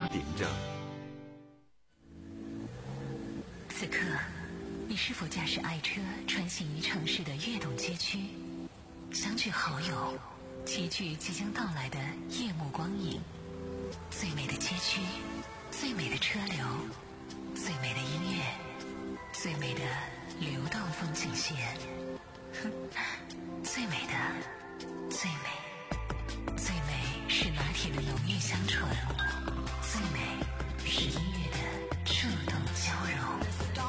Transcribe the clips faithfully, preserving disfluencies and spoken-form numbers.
顶着。 此刻，你是否驾驶爱车穿行于城市的跃动街区，相聚好友，齐聚即将到来的夜幕光影？最美的街区，最美的车流，最美的音乐，最美的流动风景线。哼，最美的，最美，最美是拿铁的浓郁香醇，最美是音乐的触动交融。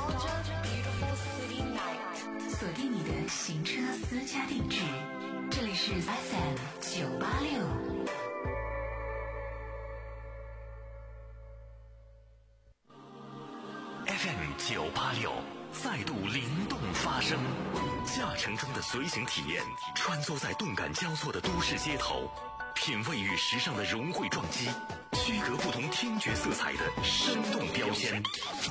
锁定你的行车私家定制，这里是 F M 九八六。 F M 九八六再度灵动发声，驾乘中的随行体验，穿梭在动感交错的都市街头，品味与时尚的融汇撞击，区隔不同听觉色彩的生动标签。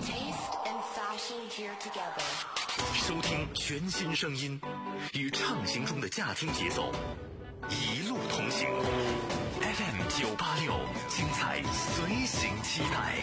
收听全新声音，与畅行中的驾听节奏，一路同行。F M 九八六，精彩随行期待。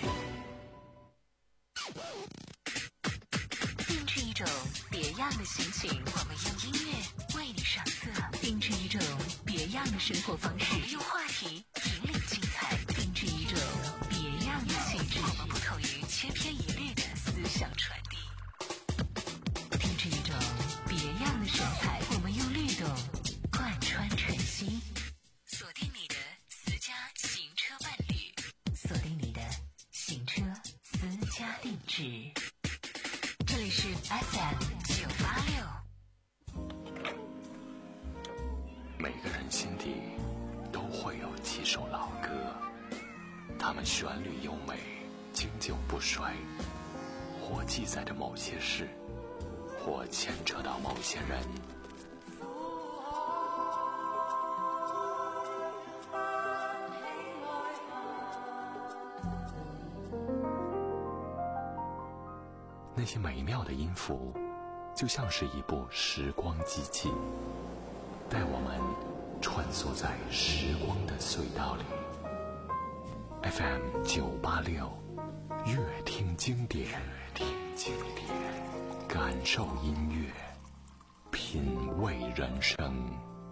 定制一种别样的心情，我们用音乐为你上色；定制一种别样的生活方式，用话题引领精彩；定制一种别样的气质，我们不同于千篇一律的思想传递；定制一种别样的神采，我们用律动贯穿晨曦。锁定你的私家行车伴侣，锁定你的行车私家定制。这里是 F M 九八六。 每个人心底都会有几首老歌，它们旋律优美，经久不衰，或记载着某些事，或牵扯到某些人。那些美妙的音符，就像是一部时光机器，带我们穿梭在时光的隧道里。F M 九八六，乐听经典，乐听经典，感受音乐，品味人生。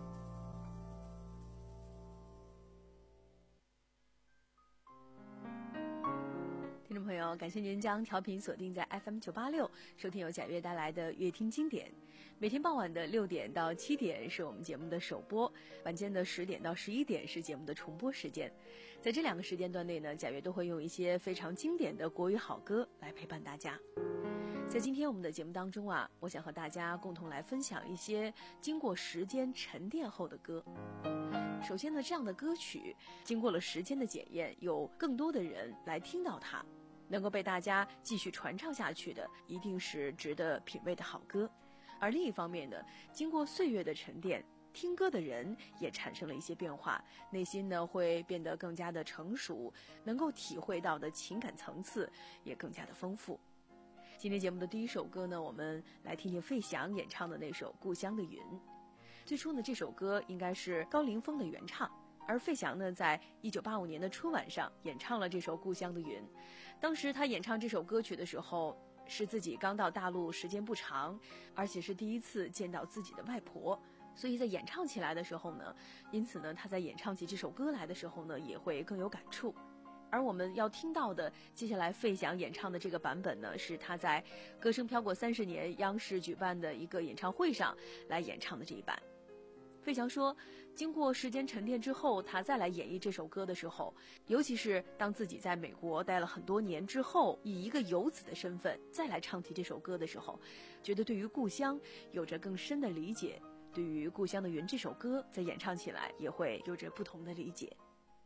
听众朋友，感谢您将调频锁定在 F M 九八六，收听由贾悦带来的乐听经典。每天傍晚的六点到七点是我们节目的首播，晚间的十点到十一点是节目的重播时间。在这两个时间段内呢，贾悦都会用一些非常经典的国语好歌来陪伴大家。在今天我们的节目当中啊，我想和大家共同来分享一些经过时间沉淀后的歌。首先呢，这样的歌曲经过了时间的检验，有更多的人来听到它，能够被大家继续传唱下去的，一定是值得品味的好歌。而另一方面呢，经过岁月的沉淀，听歌的人也产生了一些变化，内心呢会变得更加的成熟，能够体会到的情感层次也更加的丰富。今天节目的第一首歌呢，我们来听听费翔演唱的那首《故乡的云》。最初呢，这首歌应该是高凌风的原唱，而费翔呢，在一九八五年的春晚上演唱了这首《故乡的云》。当时他演唱这首歌曲的时候，是自己刚到大陆时间不长，而且是第一次见到自己的外婆，所以在演唱起来的时候呢，因此呢，他在演唱起这首歌来的时候呢，也会更有感触。而我们要听到的接下来费翔演唱的这个版本呢，是他在《歌声飘过三十年》央视举办的一个演唱会上来演唱的这一版。费翔说，经过时间沉淀之后，他再来演绎这首歌的时候，尤其是当自己在美国待了很多年之后，以一个游子的身份再来唱起这首歌的时候，觉得对于故乡有着更深的理解，对于《故乡的云》这首歌在演唱起来也会有着不同的理解。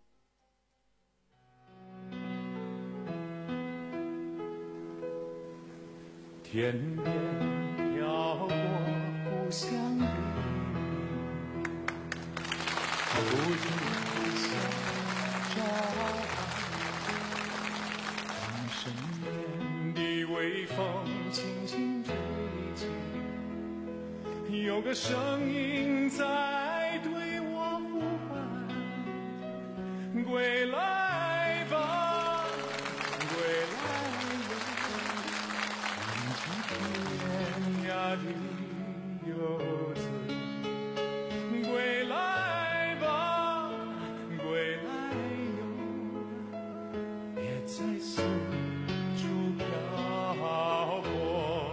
天边飘过故乡的云，不停向照，当身边的微风轻轻吹起，有个声音在对我呼唤，归来吧， 在四处漂泊，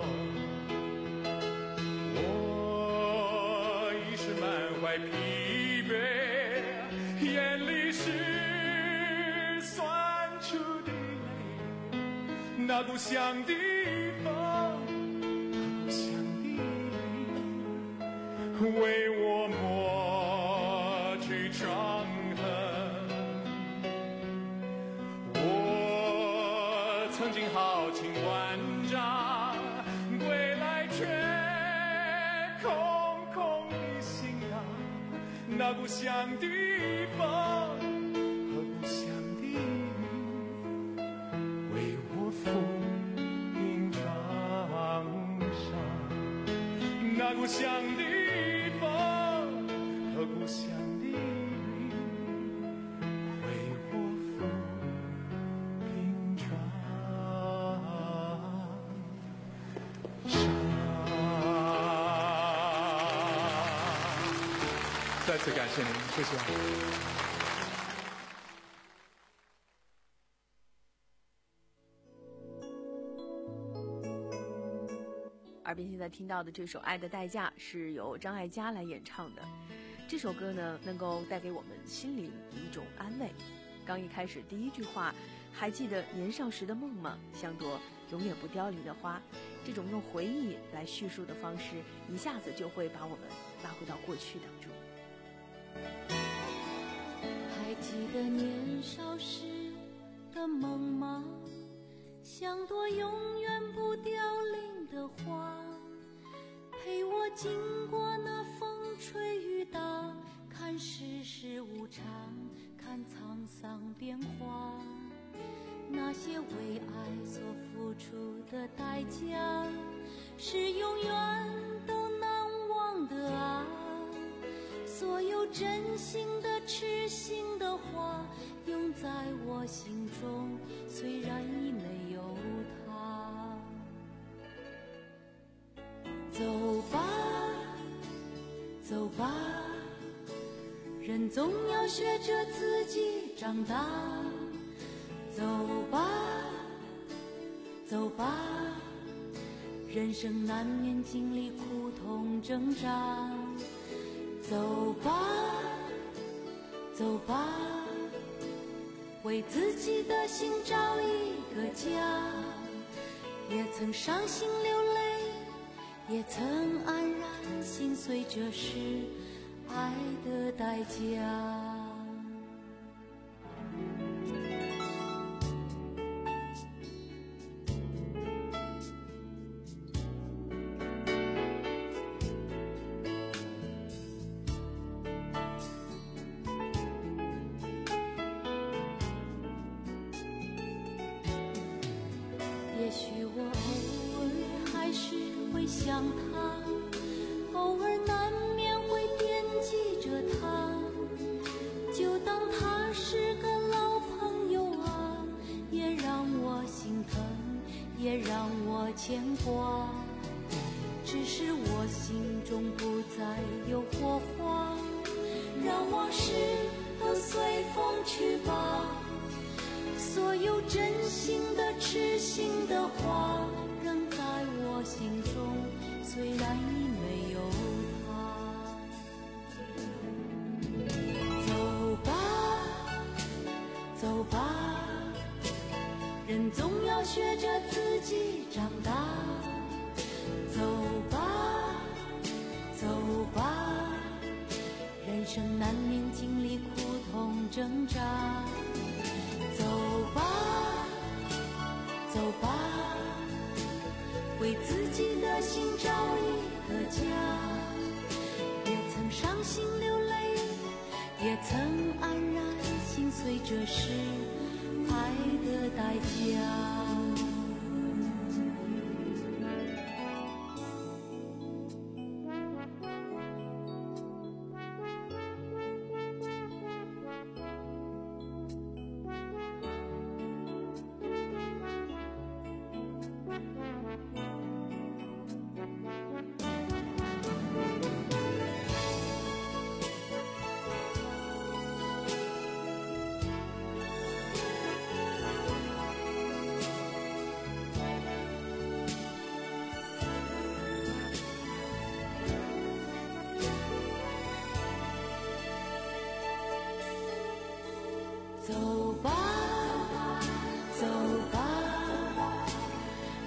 我已是满怀疲惫，眼里是酸楚的泪，那故乡的风，那故乡的雨，为我抹去伤痕。我曾经豪情万丈，归来却空空的行囊，那故乡的风和故乡的雨，为我抚平创伤，那故乡的风和故乡的雨，为我抚平创伤。再次感谢您，谢谢。 耳边现在听到的这首《爱的代价》是由张艾嘉来演唱的。这首歌呢，能够带给我们心灵一种安慰。刚一开始第一句话，还记得年少时的梦吗？像朵永远不凋零的花。这种用回忆来叙述的方式，一下子就会把我们拉回到过去当中。 还记得年少时的梦吗？像朵永远不凋零的花，陪我经过那风吹雨打，看世事无常，看沧桑变化。那些为爱所付出的代价，是永远都难忘的啊。所有真心的痴心的话，永在我心中，虽然已没有他。走吧走吧，人总要学着自己长大。走吧走吧，人生难免经历苦痛挣扎。走吧走吧，为自己的心找一个家。也曾伤心流泪，也曾安然心碎，这是爱的代价。也许我偶尔还是会想他，偶尔难免会惦记着他，就当他是个老朋友啊，也让我心疼，也让我牵挂。只是我心中不再有火花，让往事都随风去吧。所有真心的痴心的话，仍在我心中，虽然已没有他。走吧走吧，人总要学着自己长大。走吧走吧，人生难免经历苦痛挣扎。走吧走吧，为自己的心找一个家。也曾伤心流泪，也曾安然心碎，这是爱的代价。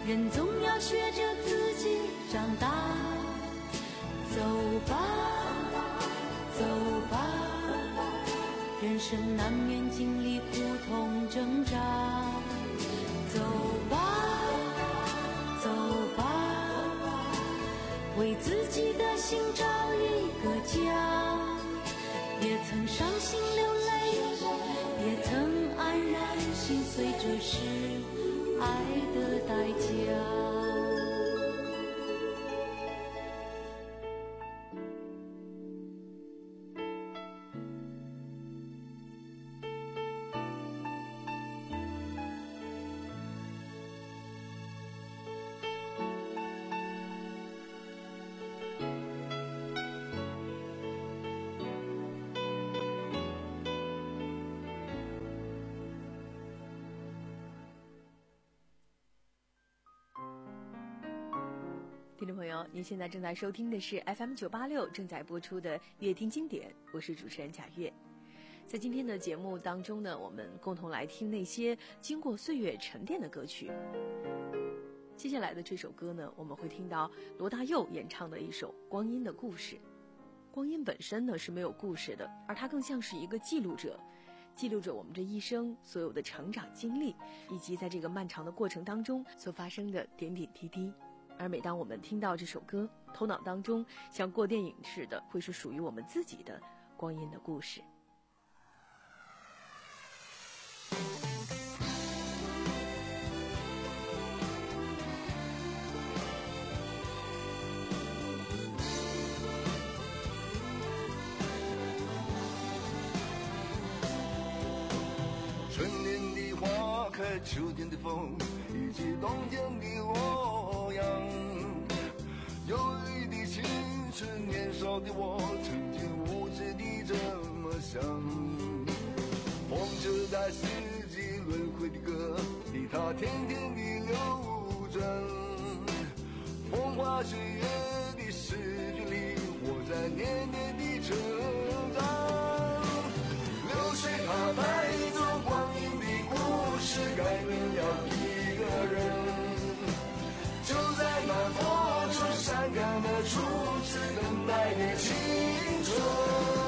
人总要学着自己长大。走吧，走吧，人生难免经历苦痛挣扎。走吧，走吧，为自己的心找一个家。也曾伤心流泪，也曾黯然心碎，这是爱的代价。 听众朋友，您现在正在收听的是 F M 九八六正在播出的乐听经典，我是主持人贾月。在今天的节目当中呢，我们共同来听那些经过岁月沉淀的歌曲。接下来的这首歌呢，我们会听到罗大佑演唱的一首《光阴的故事》。光阴本身呢是没有故事的，而它更像是一个记录者，记录着我们这一生所有的成长经历，以及在这个漫长的过程当中所发生的点点滴滴。而每当我们听到这首歌，头脑当中像过电影似的，会是属于我们自己的光阴的故事。 春天的花开，秋天的风，以及冬天的洛阳。忧郁的青春，年少的我，曾经无知地这么想。风车在四季轮回的歌里，它天天地流转。风花雪月的诗句里，我在年年地成长。流水它带走光阴的故事，改变了一个人。就在那多愁善感的初次等待的青春。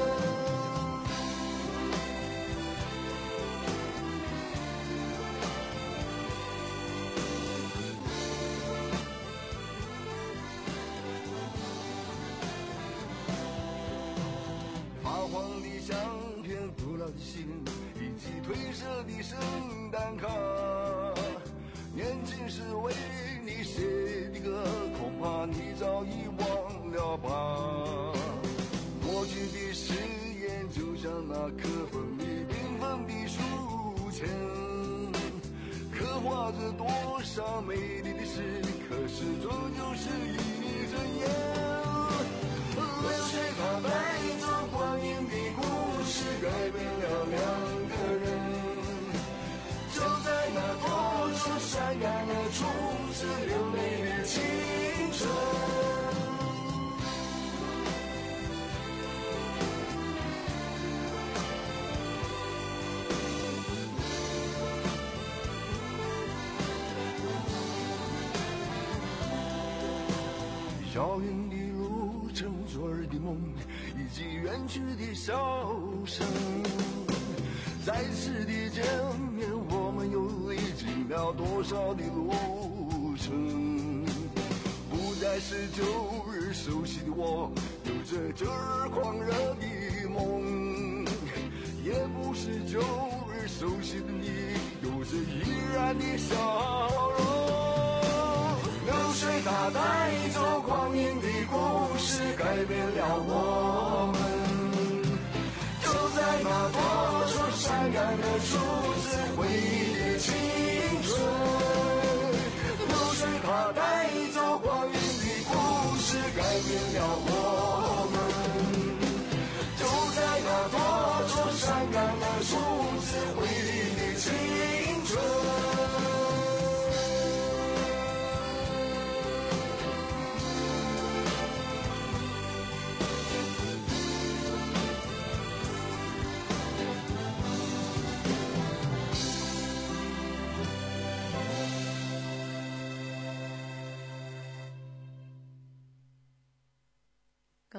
发黄的相片，古老的信，以及褪色的圣诞卡，年轻时为你写的歌，恐怕你早已忘了吧。过去的誓言就像那课本里缤纷的书签，刻画着多少美丽的事，可是终究是一阵烟。流水它带走光阴的故事，改变了两个人。就在那多愁善感的初次流泪的青春。遥远的路程，昨日的梦，以及远去的笑声。再次的见面，我们又历经了多少的路程？不再是旧日熟悉的我，有着旧日狂热的梦，也不是旧日熟悉的你，有着依然的笑容。流水它带走光阴的故事，改变了我们。就在那多愁善感的初次回忆的青春。流水它带走光阴的故事，改变了我们。就在那多愁善感的初次回忆的青春。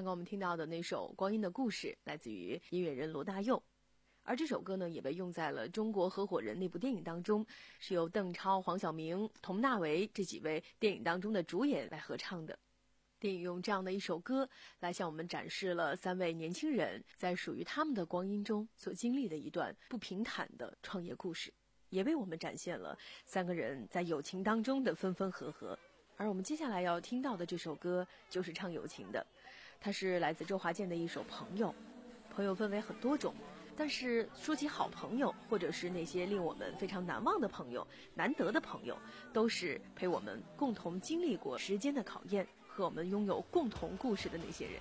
刚刚我们听到的那首《光阴的故事》来自于音乐人罗大佑，而这首歌呢也被用在了《中国合伙人》那部电影当中，是由邓超、黄晓明、佟大为这几位电影当中的主演来合唱的。电影用这样的一首歌来向我们展示了三位年轻人在属于他们的光阴中所经历的一段不平坦的创业故事，也为我们展现了三个人在友情当中的分分合合。而我们接下来要听到的这首歌就是唱友情的，它是来自周华健的一首《朋友》。朋友分为很多种，但是说起好朋友，或者是那些令我们非常难忘的朋友、难得的朋友，都是陪我们共同经历过时间的考验，和我们拥有共同故事的那些人。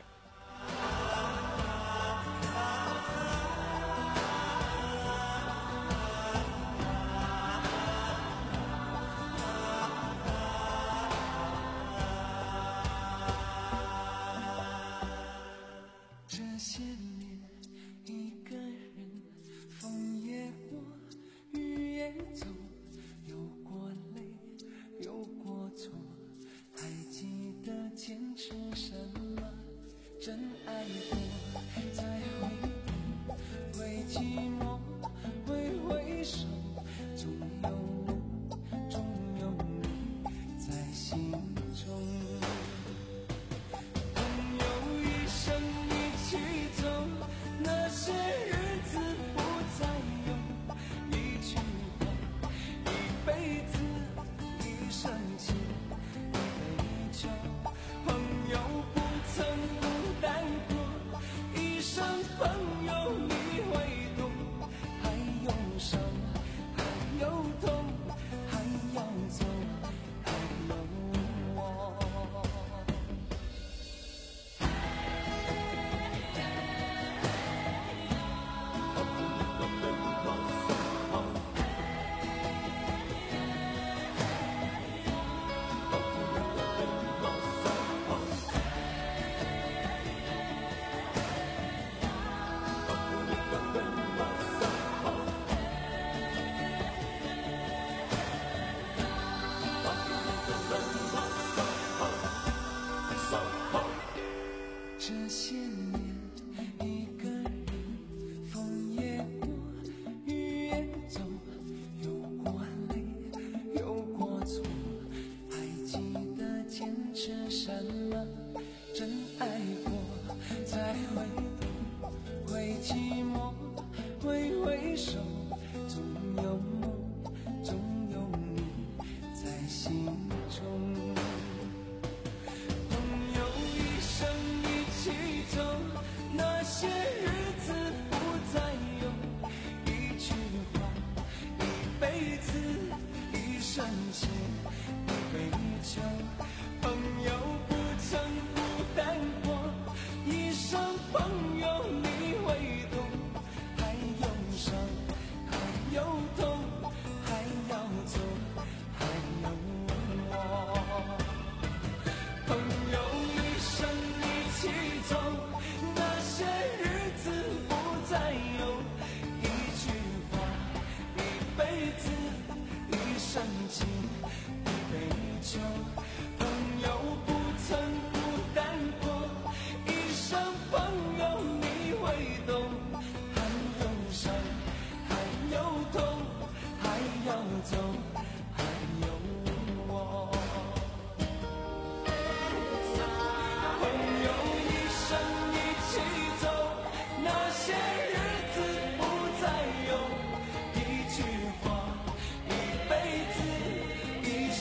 一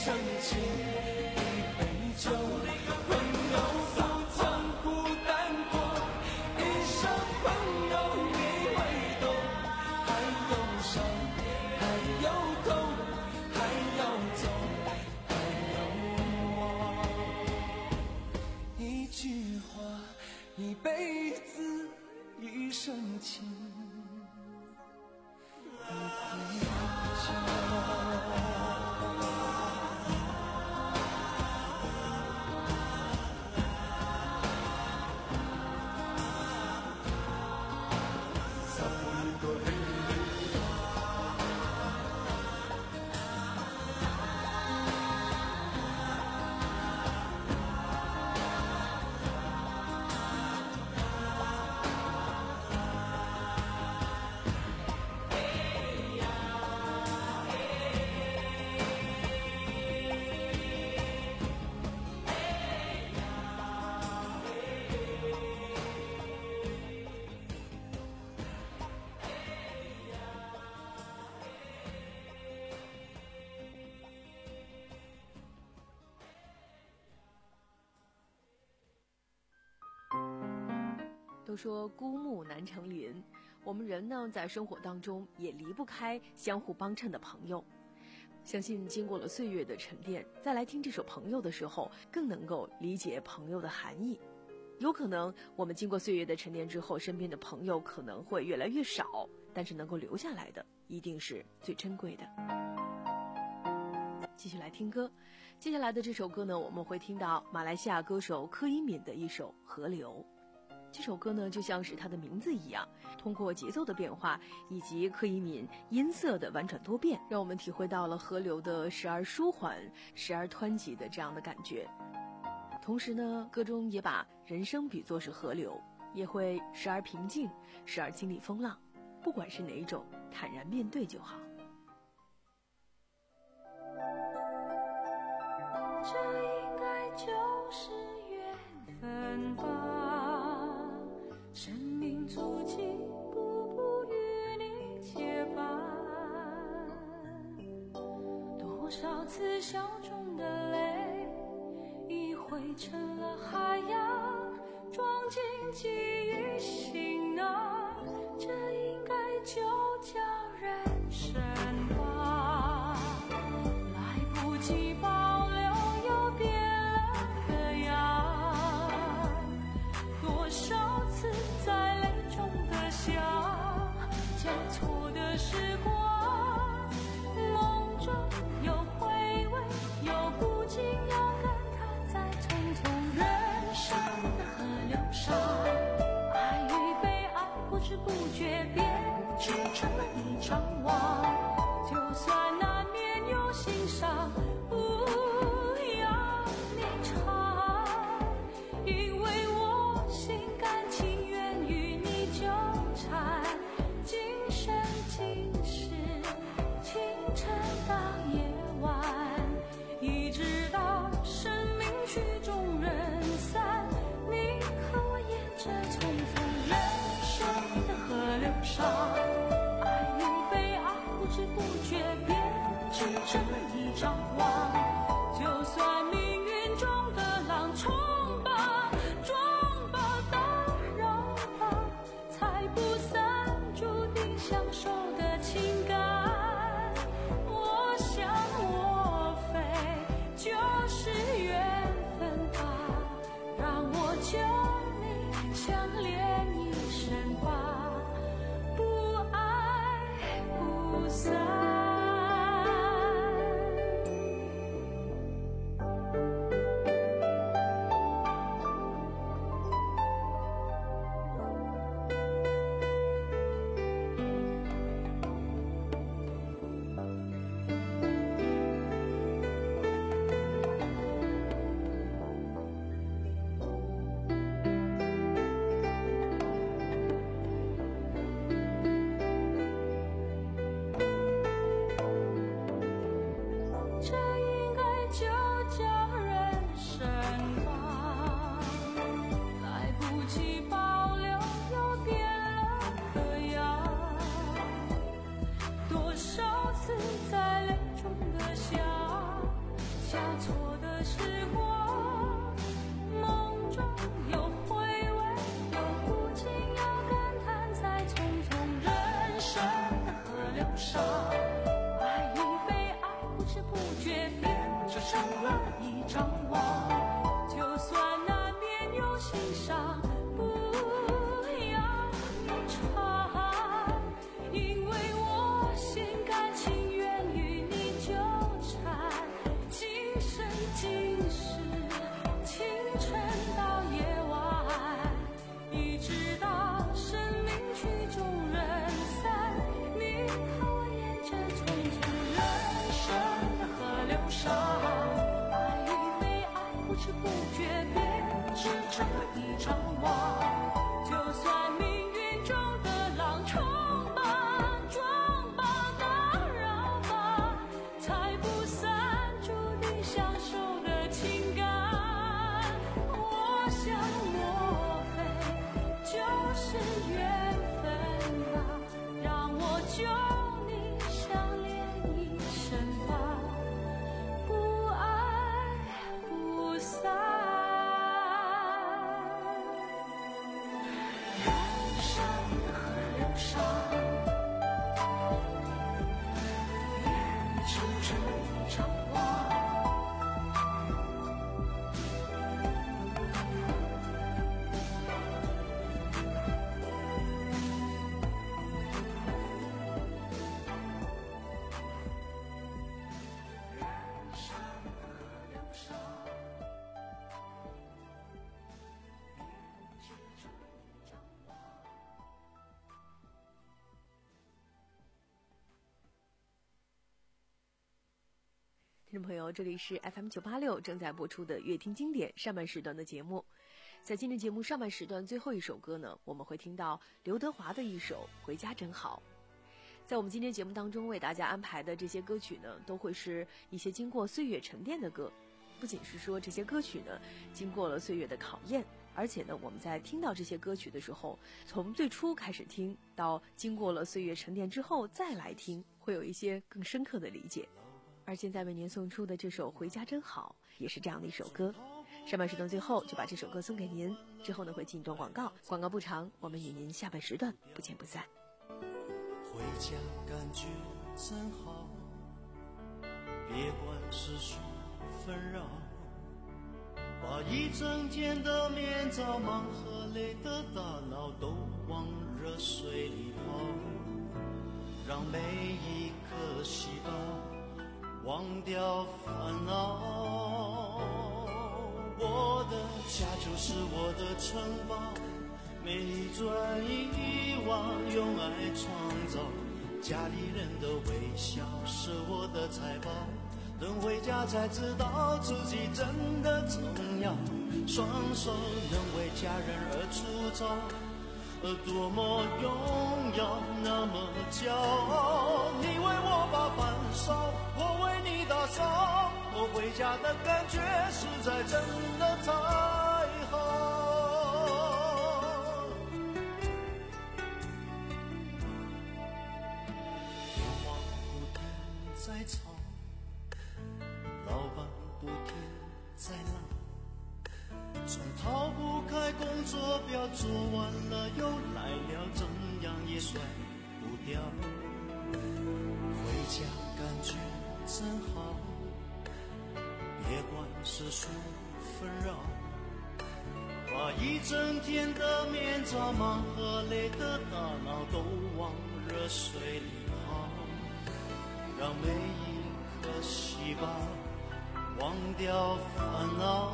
都说孤木难成林，我们人呢，在生活当中也离不开相互帮衬的朋友。相信经过了岁月的沉淀，再来听这首《朋友》的时候，更能够理解朋友的含义。有可能我们经过岁月的沉淀之后，身边的朋友可能会越来越少，但是能够留下来的一定是最珍贵的。继续来听歌，接下来的这首歌呢，我们会听到马来西亚歌手柯以敏的一首《河流》。这首歌呢，就像是它的名字一样，通过节奏的变化以及柯以敏音色的婉转多变，让我们体会到了河流的时而舒缓时而湍急的这样的感觉。同时呢，歌中也把人生比作是河流，也会时而平静时而经历风浪，不管是哪一种，坦然面对就好。 这应该就是缘分吧，生命足迹步步与你结伴，多少次笑中的泪已汇成了海洋，装进记忆行囊，这应该就叫人生吧，来不及保留又变了个样，多少次在泪中的笑，交错的时光，梦中有回味有不禁，有感叹在匆匆人生的河流上，爱与被爱不知不觉编织成了一张网，就算难免有心伤，不要你尝，因为我心甘情愿与你纠缠，今生今世，清晨到夜晚，一直到生命曲终人散，你和我沿着匆匆人生的河流上，爱与被爱不知不觉编织成了一张网，就算命运中的浪冲吧撞吧打扰吧，才不散注定相守的情感，我想我非就是缘分吧，让我救你相恋一生吧，不爱不散。这应该就叫人生吧，来不及保留又变了个样，多少次在泪中的笑，交错的时光，梦中有回味有不禁，有感叹在匆匆人生的河流上，爱与被爱不知不觉编织成了一张网，就算难免有心伤，不要你尝，因为我心甘情愿与你纠缠，今生今世，清晨到夜晚，一直到生命曲终人散，你和我沿着匆匆人生的河流上，爱与被爱不知不觉编织成了一张网，就算命运中的浪冲吧撞吧打扰吧，才不散注定相守的情感，我想我非就是缘分吧，让我救你相恋一生吧，不爱不散。 听众朋友，这里是 F M 九八六正在播出的乐听经典上半时段的节目。在今天节目上半时段最后一首歌呢，我们会听到刘德华的一首《回家真好》。在我们今天节目当中为大家安排的这些歌曲呢，都会是一些经过岁月沉淀的歌。不仅是说这些歌曲呢经过了岁月的考验，而且呢我们在听到这些歌曲的时候，从最初开始听到经过了岁月沉淀之后再来听，会有一些更深刻的理解。而现在为您送出的这首《回家真好》也是这样的一首歌。上半时段最后就把这首歌送给您，之后呢会进一段广告，广告不长，我们与您下半时段不见不散。 回家感觉真好，别管世俗纷扰，把一整天的面罩忙和累的大脑都往热水里泡，让每一颗细胞忘掉烦恼。我的家就是我的城堡，每一砖一瓦用爱创造，家里人的微笑是我的财宝，等回家才知道自己真的重要，双手能为家人而出招，多么荣耀，那么骄傲。你为我把饭烧，我为你打扫，我回家的感觉实在真的太好。电话不停在吵，老板不停在闹，总逃不开工作表，做完了又来了，怎样也甩不掉。回家感觉真好，别管世俗纷扰，把一整天的面罩忙和累的大脑都往热水里泡，让每一颗细胞忘掉烦恼。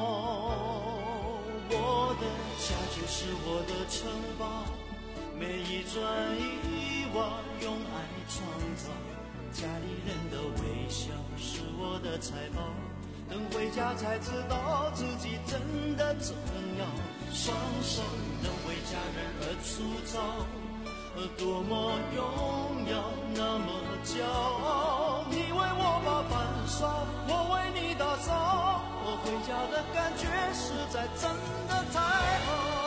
我的家就是我的城堡，每一砖一瓦用爱创造，家里人的微笑是我的财宝，等回家才知道自己真的重要，双手能为家人而出招，多么荣耀，那么骄傲。你为我把饭烧，我为你打扫，我回家的感觉实在真的太好。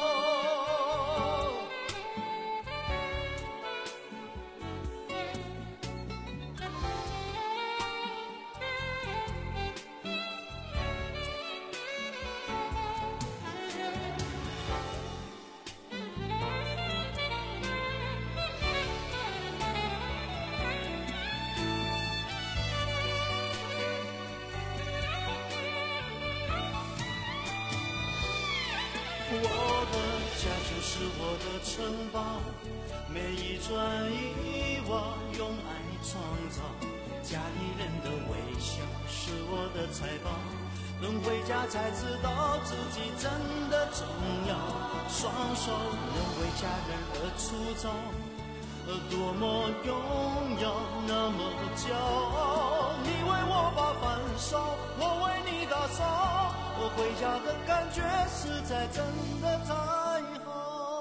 我的家就是我的城堡，每一砖一瓦用爱创造，家里人的微笑是我的财宝，等回家才知道自己真的重要，双手能为家人而出招，多么荣耀，那么骄傲。你为我把饭烧，我为你打扫，我回家的感觉实在真的太好。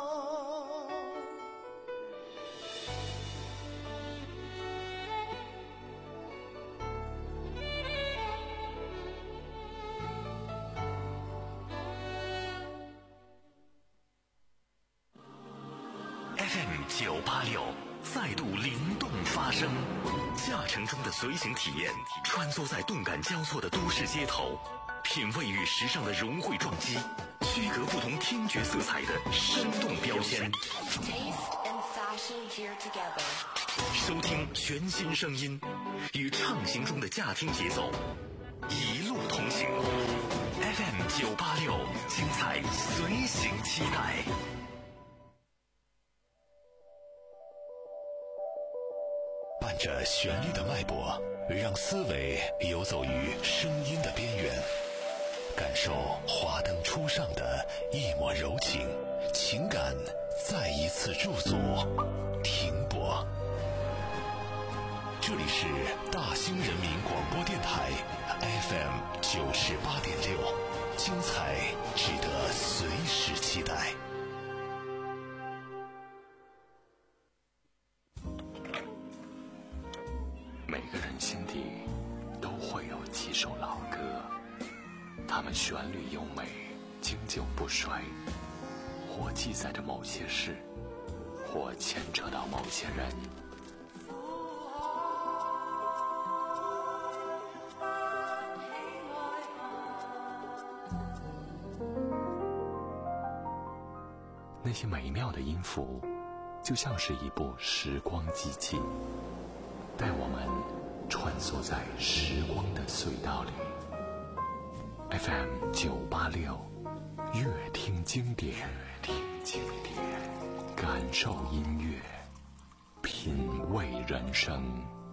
F M 九八六再度灵动发声，驾乘中的随行体验，穿梭在动感交错的都市街头，品味与时尚的融汇撞击，区隔不同听觉色彩的生动标签。收听全新声音，与畅行中的驾听节奏，一路同行。F M 九八六，精彩随行期待。伴着旋律的脉搏，让思维游走于声音的边缘，感受华灯初上的一抹柔情，情感再一次驻足停泊。这里是大兴人民广播电至八点六，精彩值得随时期待。 每个人心底都会有几首老歌，它们旋律优美，经久不衰，或记载着某些事，或牵扯到某些人。那些美妙的音符，就像是一部时光机器，带我们穿梭在时光的隧道里。F M 九八六，乐听经典，乐听经典，感受音乐，品味人生。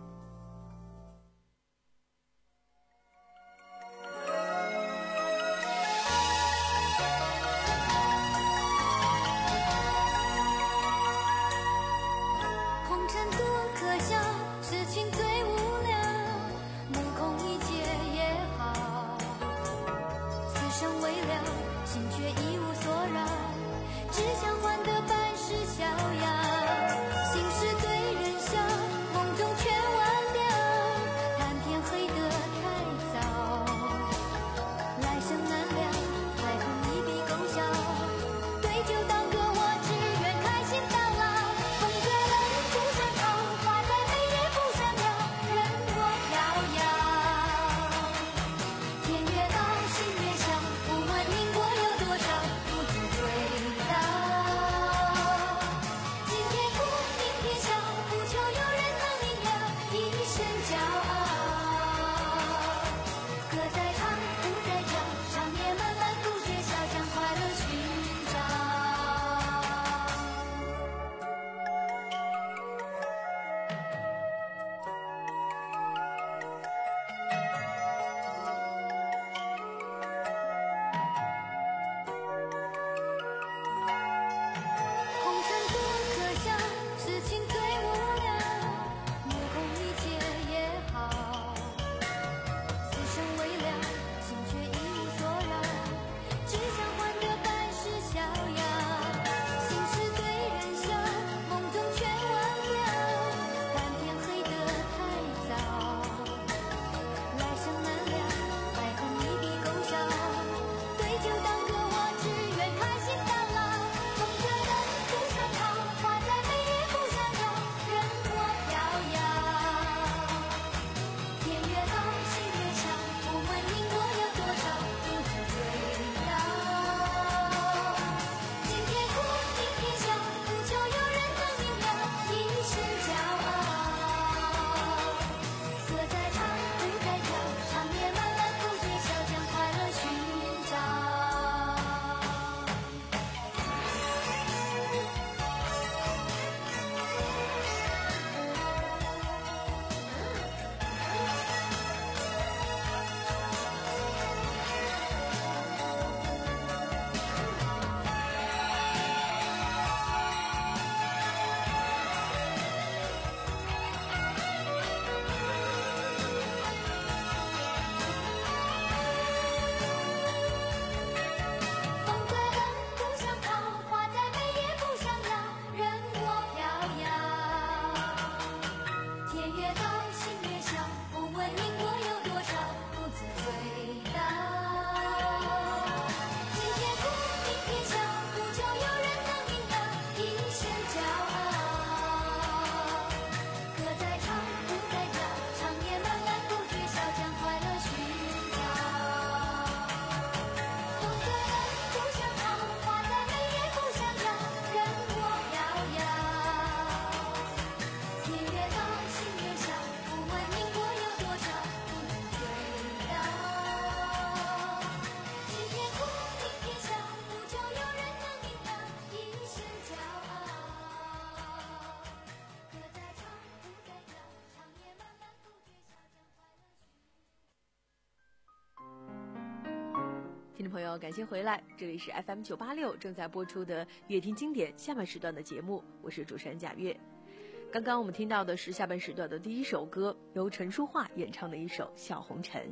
听众朋友，感谢回来，这里是 F M 九八六正在播出的乐听经典下半时段的节目，我是主持人贾月。刚刚我们听到的是下半时段的第一首歌，由陈淑桦演唱的一首《小红尘》。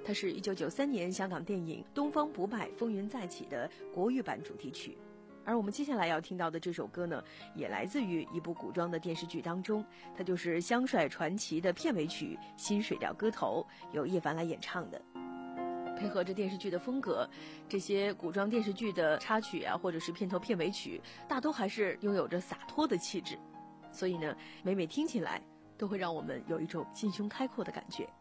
它是一九九三年香港电影《东方不败风云再起》的国语版主题曲。而我们接下来要听到的这首歌呢，也来自于一部古装的电视剧当中，它就是《香帅传奇》的片尾曲《新水调歌头》，由叶凡来演唱的。配合着电视剧的风格，这些古装电视剧的插曲啊，或者是片头片尾曲，大都还是拥有着洒脱的气质，所以呢，每每听起来都会让我们有一种心胸开阔的感觉。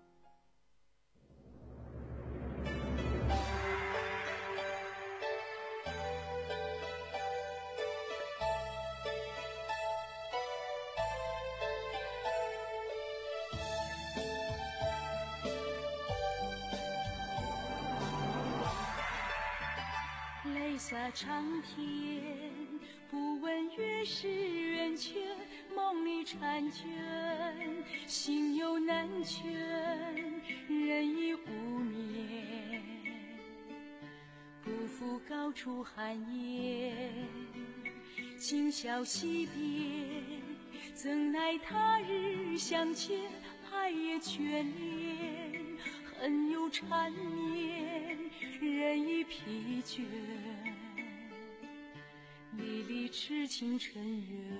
泪洒长天，不问月是圆缺，梦里婵娟，心有难全，人已无眠。不负高处寒烟，今宵惜别，怎奈他日相见，爱也眷恋，恨又缠绵，人已疲倦，离离痴情尘缘。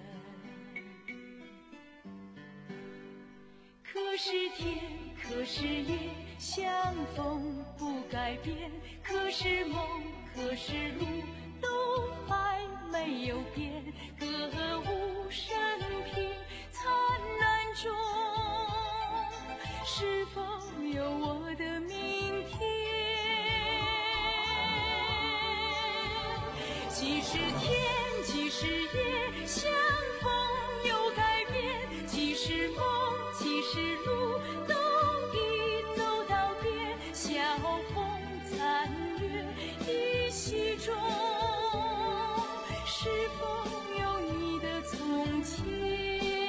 可是天，可是夜，相逢不改变，可是梦，可是路，都还没有变。歌舞升平，灿烂中，是否有我的明天？即使天，即使夜，相逢有改变，即使梦，即使路，都已走到边。晓风残月依稀中，是否有你的从前？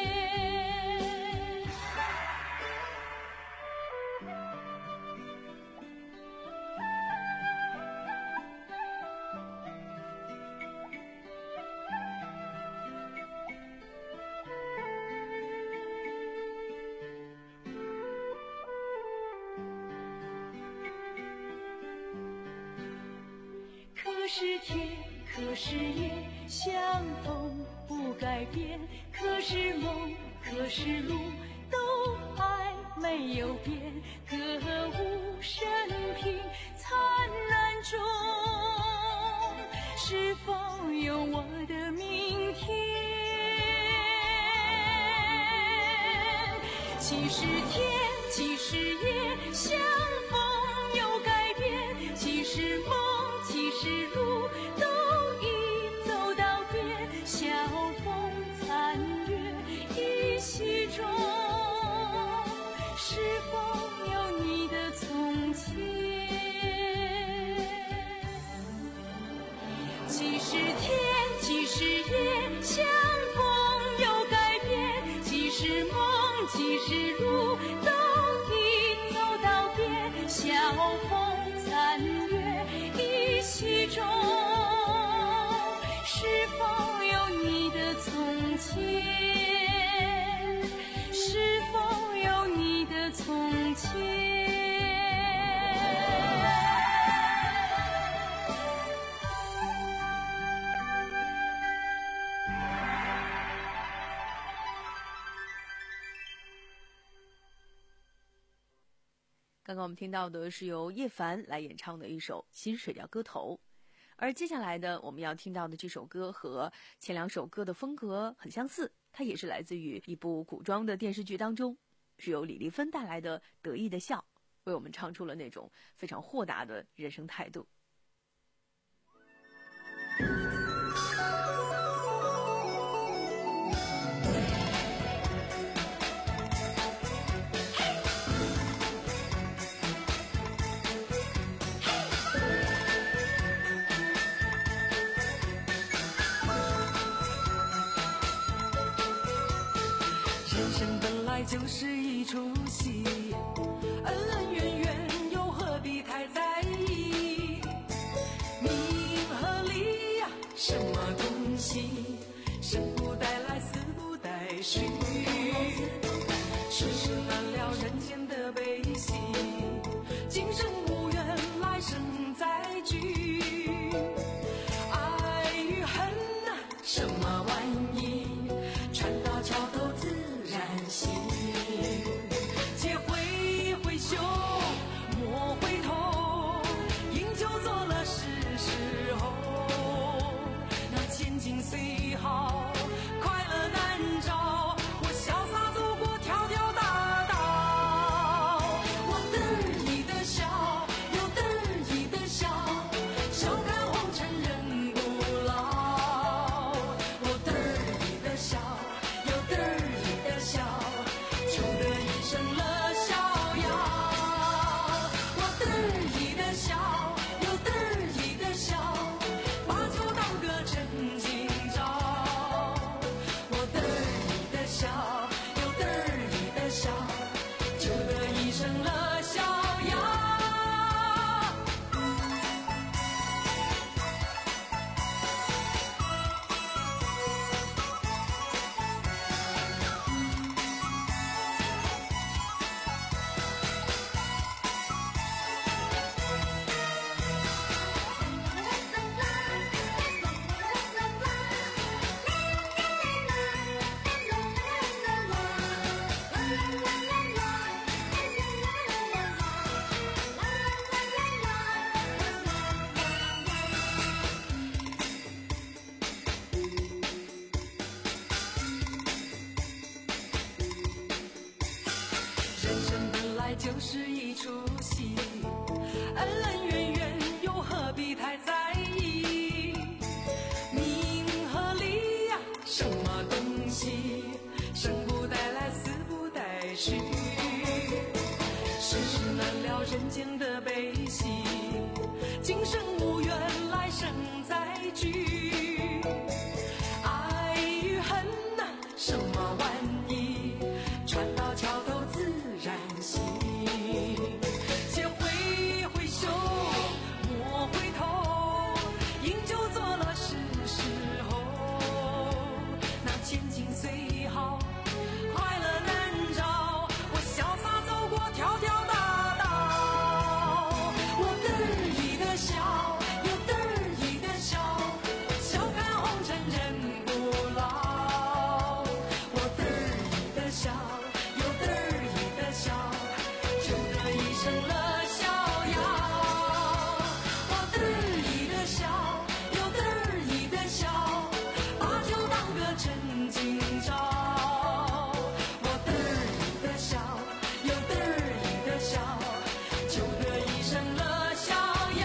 可是天，可是夜，相逢不改变，可是梦，可是路，都还没有变。歌舞升平，灿烂中，是否有我的明天？即使天，即使夜，相逢有改变，即使梦，即使路，都已走到边。晓风残月依稀中，是否有你的从前？即使天，即使夜，相逢有改变，即使梦，即使路，都已走到边。晓风残月依稀中，是否有你的从前？是否有你的从前？ 刚刚我们听到的是由叶凡来演唱的一首《新水调歌头》，而接下来的我们要听到的这首歌和前两首歌的风格很相似，它也是来自于一部古装的电视剧当中，是由李丽芬带来的《得意的笑》，为我们唱出了那种非常豁达的人生态度。 就是一出戏，恩恩怨怨又何必太在意？名和利呀，什么东西？生不带来，死不带去，世事难料人间的悲喜。 爱就是一出戏，恩恩怨怨又何必太在意？名和利呀，什么东西？生不带来，死不带去，世事难料人间的悲喜，今生无缘，来生再聚。爱与恨呐，什么玩意？船到桥头自然行。先挥挥手，莫回头，饮酒作乐是时候。那千金虽好，快乐难找，我潇洒走过条条大道。我得意的笑，又得意的笑，笑看红尘人不老。我得意的笑，又得意的笑，就得一生乐逍遥。我得意的笑，又得意的笑，把酒当歌趁今朝。我得意的笑，又得意的笑，就得一生乐逍遥。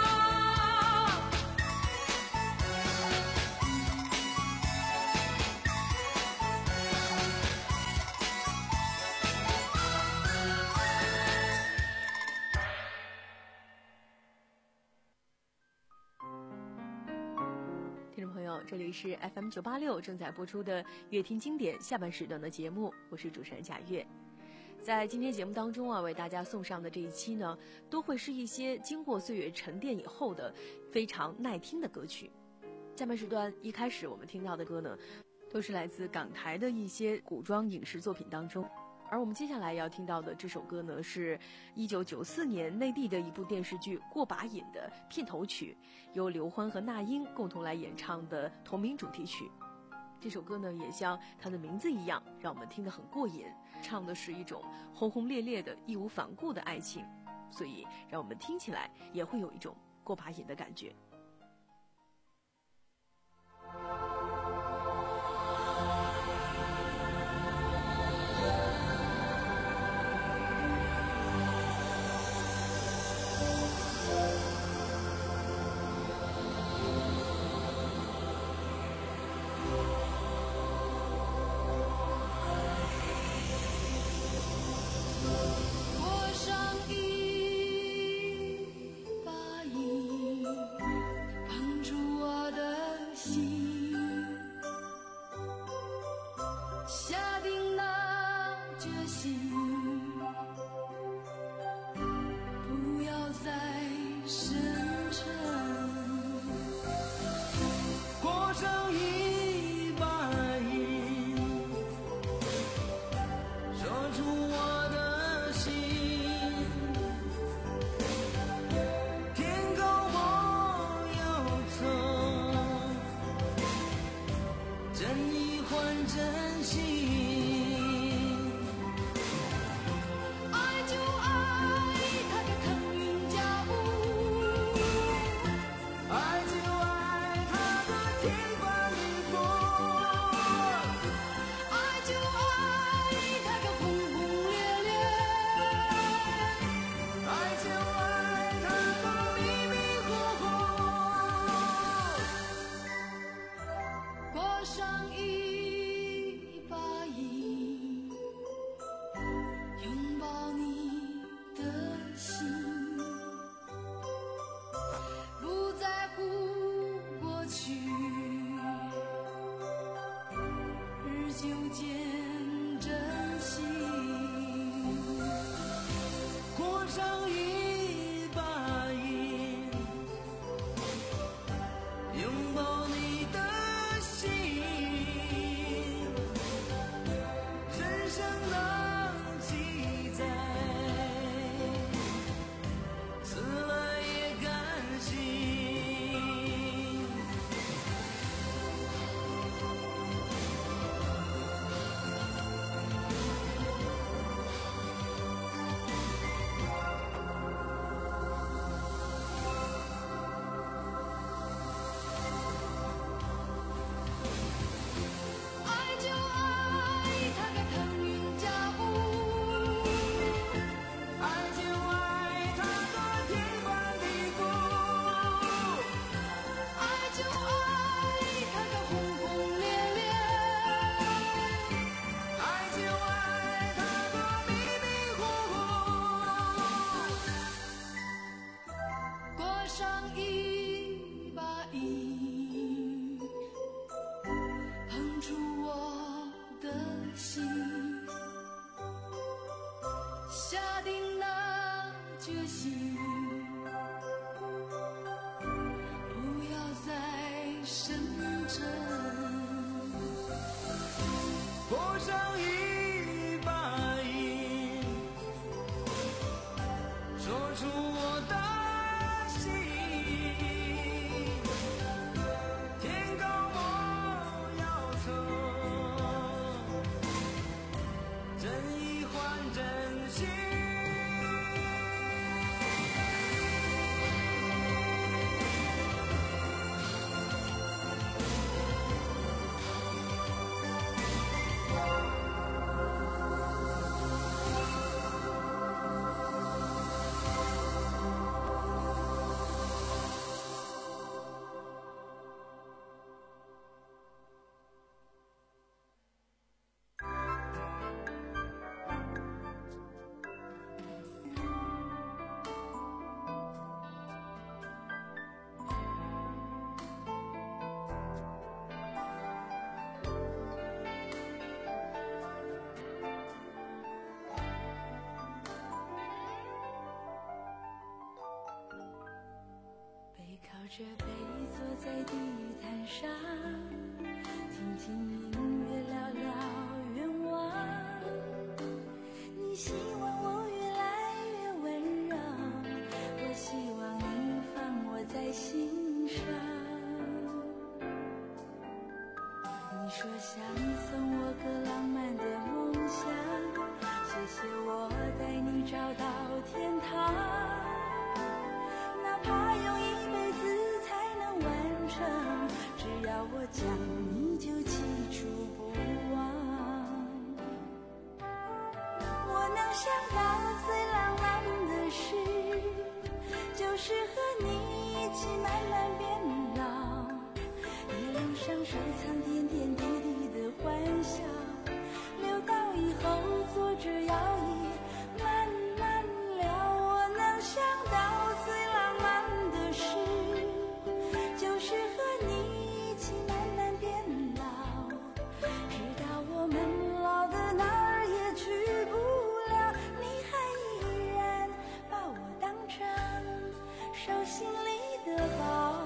听众朋友，这里是 F M 九八六正在播出的乐听经典下半时段的节目，我是主持人贾月。在今天节目当中啊，为大家送上的这一期呢，都会是一些经过岁月沉淀以后的非常耐听的歌曲。下半时段一开始我们听到的歌呢，都是来自港台的一些古装影视作品当中。而我们接下来要听到的这首歌呢，是一九九四年内地的一部电视剧《过把瘾》的片头曲，由刘欢和那英共同来演唱的同名主题曲。这首歌呢，也像它的名字一样，让我们听得很过瘾，唱的是一种轰轰烈烈的、义无反顾的爱情，所以让我们听起来也会有一种过把瘾的感觉。 过上一把瘾， 出我的心。天高我要测，真意换真心。 靠着背坐在地毯上，听听音乐，聊聊愿望。你希望我越来越温柔，我希望你放我在心上。你说想送我个浪漫的梦想，谢谢我带你找到天堂。哪怕用一辈子才能完成，只要我讲你就记住不忘。我能想到最浪漫的事，就是和你一起慢慢变老，一路上收藏点点滴滴的欢笑，留到以后坐着摇椅慢慢聊。我能想到最浪漫的事，就是和你一起慢慢变老，直到我们老的哪儿也去不了，你还依然把我当成手心里的宝。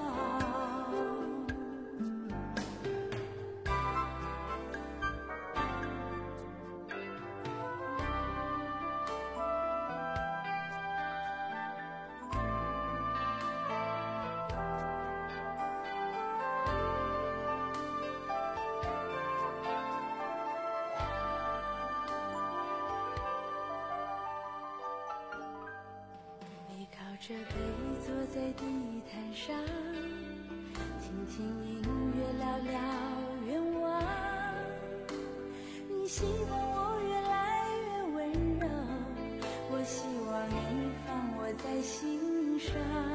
靠着背坐在地毯上，听听音乐，聊聊愿望。你希望我越来越温柔，我希望你放我在心上。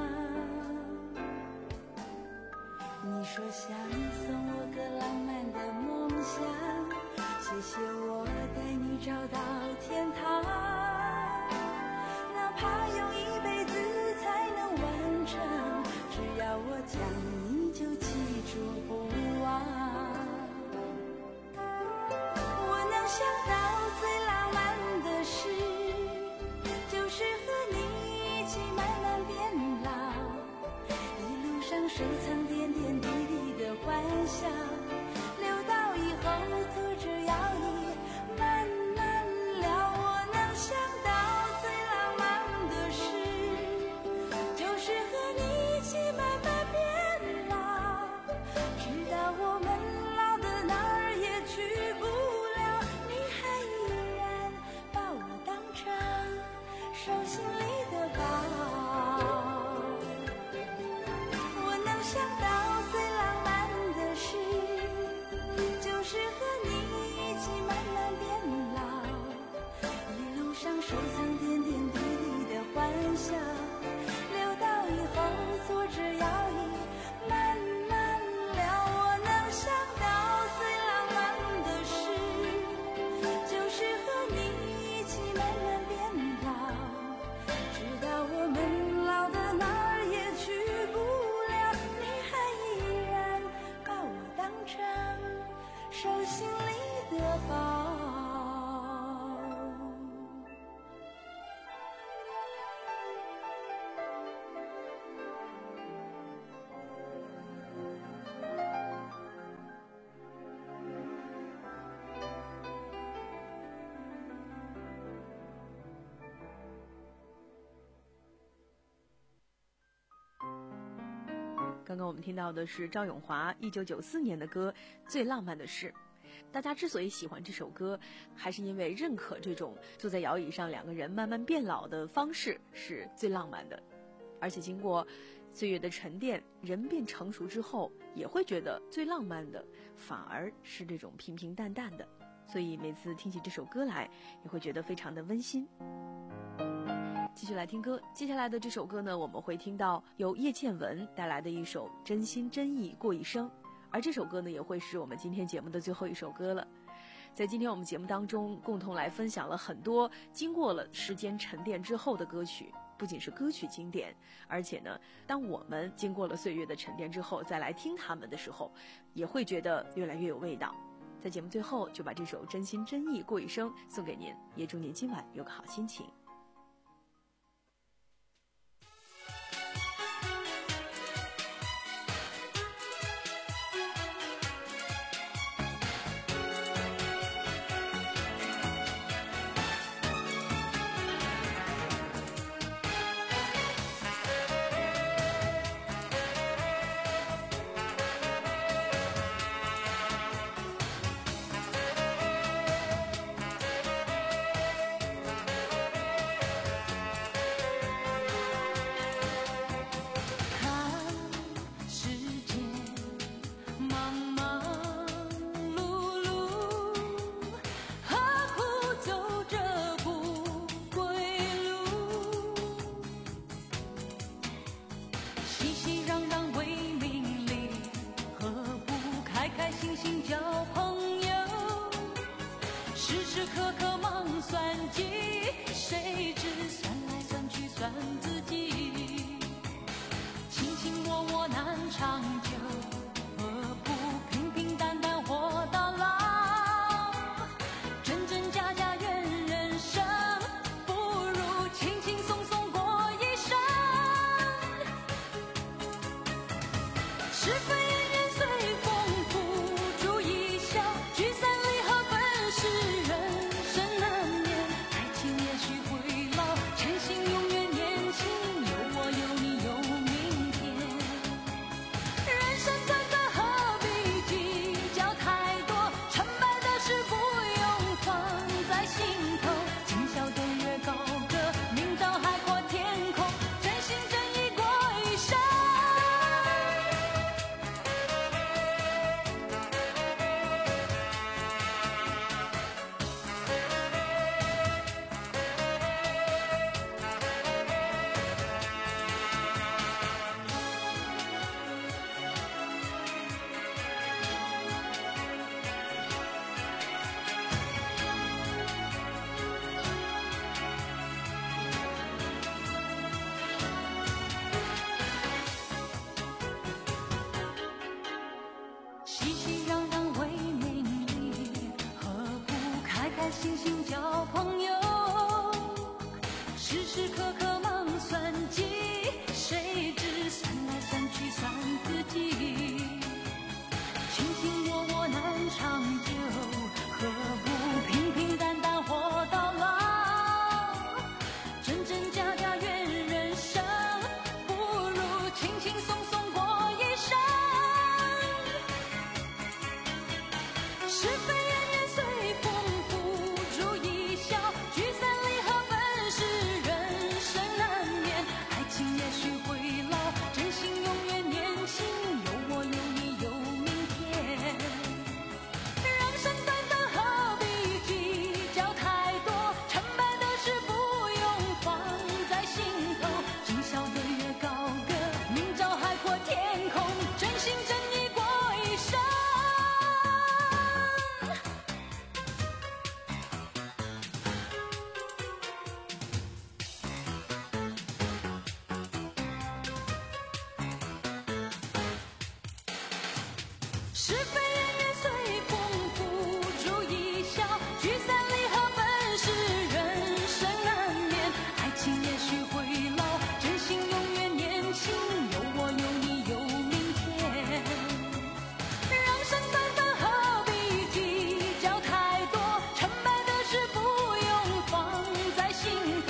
你说想送我个浪漫的梦想，谢谢我带你找到天堂。哪怕用一辈子才能完成，只要我讲你就记住不忘。我能想到最浪漫的事，就是和你一起慢慢变老，一路上收藏点点滴滴的欢笑，留到以后坐着摇椅慢慢聊。我能想到最浪漫的事，就是和你一起慢慢变老，直到我们老的哪儿也去不了，你还依然把我当成手心里的宝。我能想到最浪漫的事，就是和你一起慢慢变老，一路上收藏点点滴滴的欢笑，留到以后坐着摇椅慢慢聊。我能想到最浪漫的事，就是和你一起慢慢变老，直到我们老的哪儿也去不了，你还依然把我当成手心里的宝。 刚刚我们听到的是赵咏华一九九四年的歌《最浪漫的事》。大家之所以喜欢这首歌，还是因为认可这种坐在摇椅上两个人慢慢变老的方式是最浪漫的。而且经过岁月的沉淀，人变成熟之后，也会觉得最浪漫的反而是这种平平淡淡的。所以每次听起这首歌来，也会觉得非常的温馨。继续来听歌，接下来的这首歌呢，我们会听到由叶倩文带来的一首《真心真意过一生》，而这首歌呢，也会是我们今天节目的最后一首歌了。在今天我们节目当中，共同来分享了很多经过了时间沉淀之后的歌曲，不仅是歌曲经典，而且呢，当我们经过了岁月的沉淀之后，再来听他们的时候，也会觉得越来越有味道。在节目最后，就把这首《真心真意过一生》送给您，也祝您今晚有个好心情。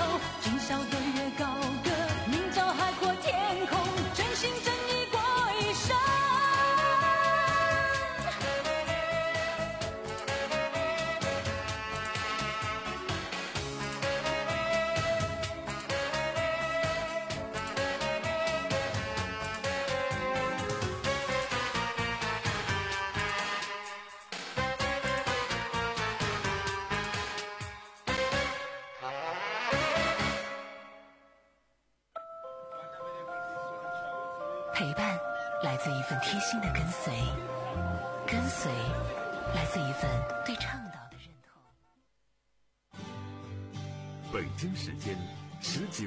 今宵对月高歌，明朝海阔天空，真心真意过一陪伴来自一份贴心的跟随，跟随来自一份对倡导的认同。 北京时间十九